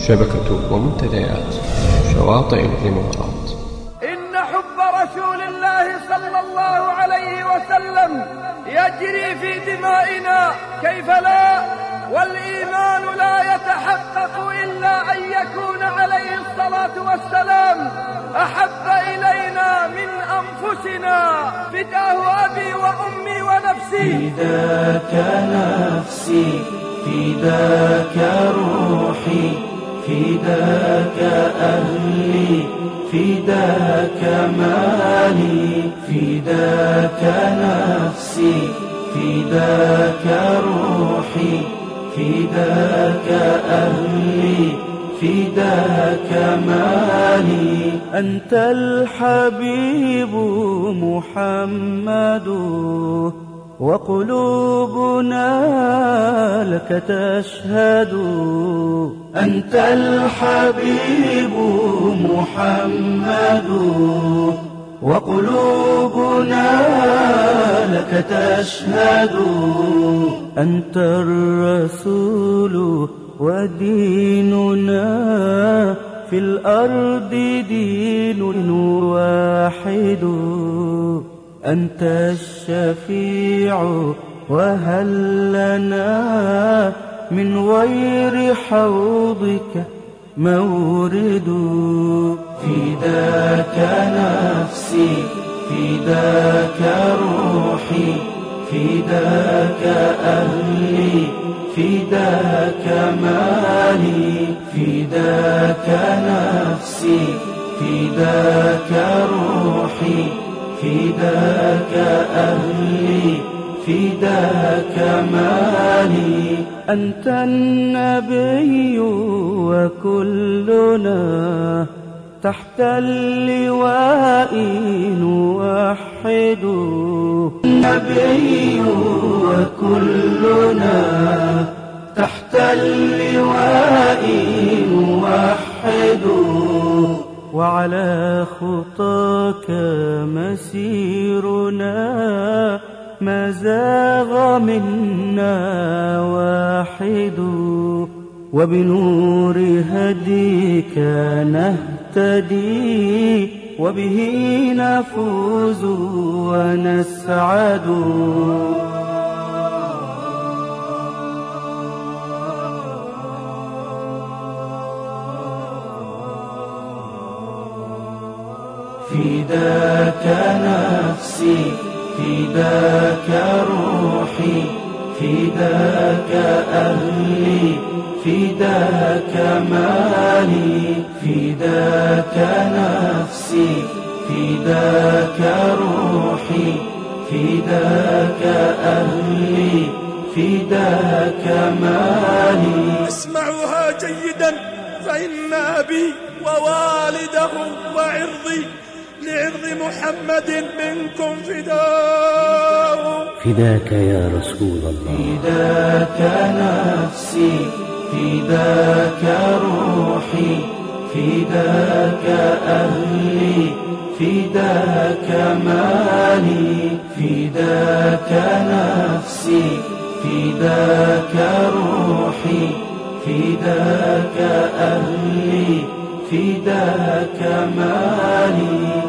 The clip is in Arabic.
شبكة ومنتديات شواطئ الإمارات. إن حب رسول الله صلى الله عليه وسلم يجري في دمائنا، كيف لا؟ والإيمان لا يتحقق إلا أن يكون عليه الصلاة والسلام أحب إلينا من أنفسنا، فداه أبي وأمي ونفسي. فداك نفسي، فداك روحي، فداك أهلي، فداك مالي، فداك نفسي، فداك روحي، فداك أهلي، فداك مالي. أنت الحبيب محمد وقلوبنا لك تشهد. أنت الحبيب محمد وقلوبنا لك تشهد. أنت الرسول وديننا في الأرض دين واحد. أنت الشفيع وهل لنا من غير حوضك مورد. فداك نفسي، فداك روحي، فداك أهلي، فداك مالي، فداك نفسي، فداك روحي، فداك أهلي، فداك مالي. أنت النبي وكلنا تحت اللواء نوحد. النبي وكلنا تحت اللواء نوحد. وعلى خطاك مسيرنا ما زاغ منا واحد. وبنور هديك نهتدي وبه نفوز ونسعد. فداك نفسي، فداك روحي، فداك أهلي، فداك مالي، فداك نفسي، فداك روحي، فداك أهلي، فداك مالي. اسمعوها جيدا فإن أبي ووالده وعرضي لعرض محمد منكم فداء. فداك يا رسول الله. فداك نفسي، فداك روحي، فداك أهلي، فداك مالي، فداك نفسي، فداك روحي، فداك أهلي، فداك مالي.